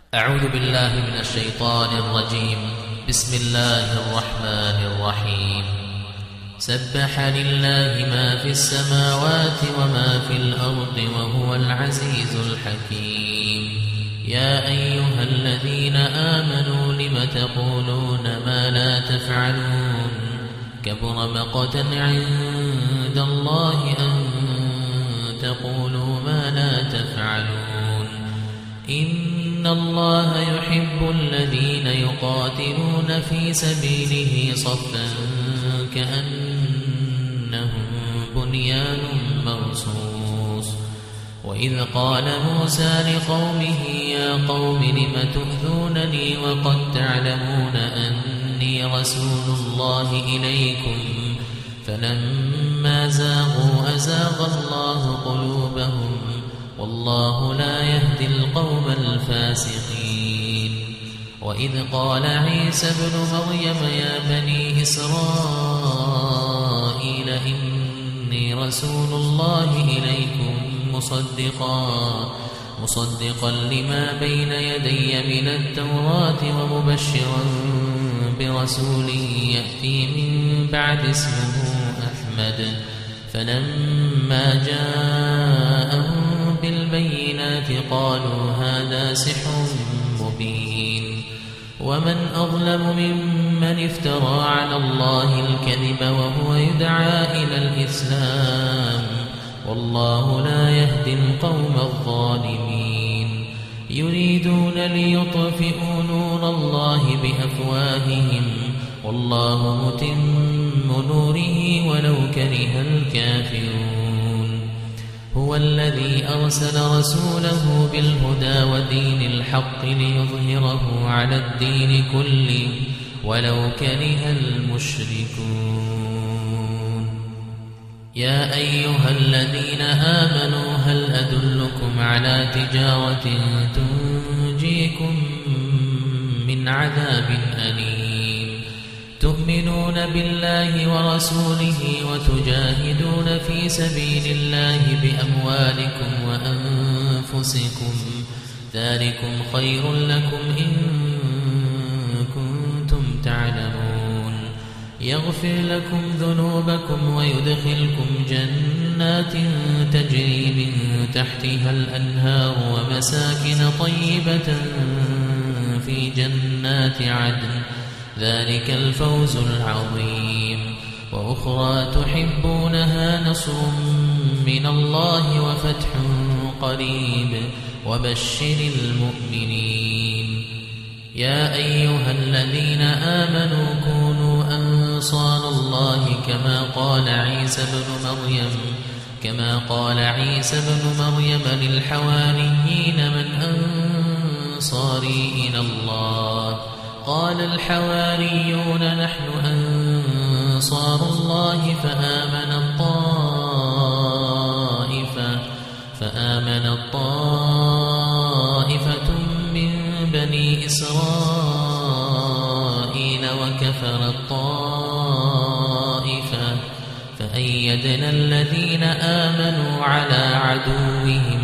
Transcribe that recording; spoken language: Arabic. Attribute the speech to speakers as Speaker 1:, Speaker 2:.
Speaker 1: أعوذ بالله من الشيطان الرجيم. بسم الله الرحمن الرحيم. سبح لله ما في السماوات وما في الأرض وهو العزيز الحكيم. يا أيها الذين آمنوا لم تقولون ما لا تفعلون كبر مقتا عند الله أن تقولوا ما لا تفعلون. إن الله يحب الذين يقاتلون في سبيله صفا كأنهم بنيان مرصوص. وإذ قال موسى لقومه يا قوم لم تؤذونني وقد تعلمون أني رسول الله إليكم فلما زاغوا أزاغ الله قلوبهم والله لا يهدي القوم الفاسقين. وإذ قال عيسى ابن مريم يا بني إسرائيل إني رسول الله إليكم مصدقا لما بين يدي من التوراة ومبشرا برسول يأتي من بعد اسمه أحمد. فلما جاءهم بالبينات قالوا هذا سحر مبين. ومن أظلم ممن افترى على الله الكذب وهو يدعى إلى الإسلام والله لا يهدي القوم الظالمين. يريدون ليطفئوا نور الله بأفواههم والله متم نوره ولو كره الكافرون. هو الذي أرسل رسوله بالهدى ودين الحق ليظهره على الدين كله ولو كره المشركون. يا أيها الذين آمنوا هل أدلكم على تجارة تنجيكم من عذاب أليم. تؤمنون بالله ورسوله وتجاهدون في سبيل الله بأموالكم وأنفسكم ذلكم خير لكم إن كنتم تعلمون. يغفر لكم ذنوبكم ويدخلكم جنات تجري من تحتها الأنهار ومساكن طيبة في جنات عدن ذلك الفوز العظيم. وأخرى تحبونها نصر من الله وفتح قريب وبشر المؤمنين. يا أيها الذين آمنوا كونوا أنصار الله كما قال عيسى بن مريم للحواريين من أنصاري إلى الله قال الحواريون نحن أنصار الله فآمن الطائفة من بني إسرائيل وكفر الطائفة فأيدنا الذين آمنوا على عدوهم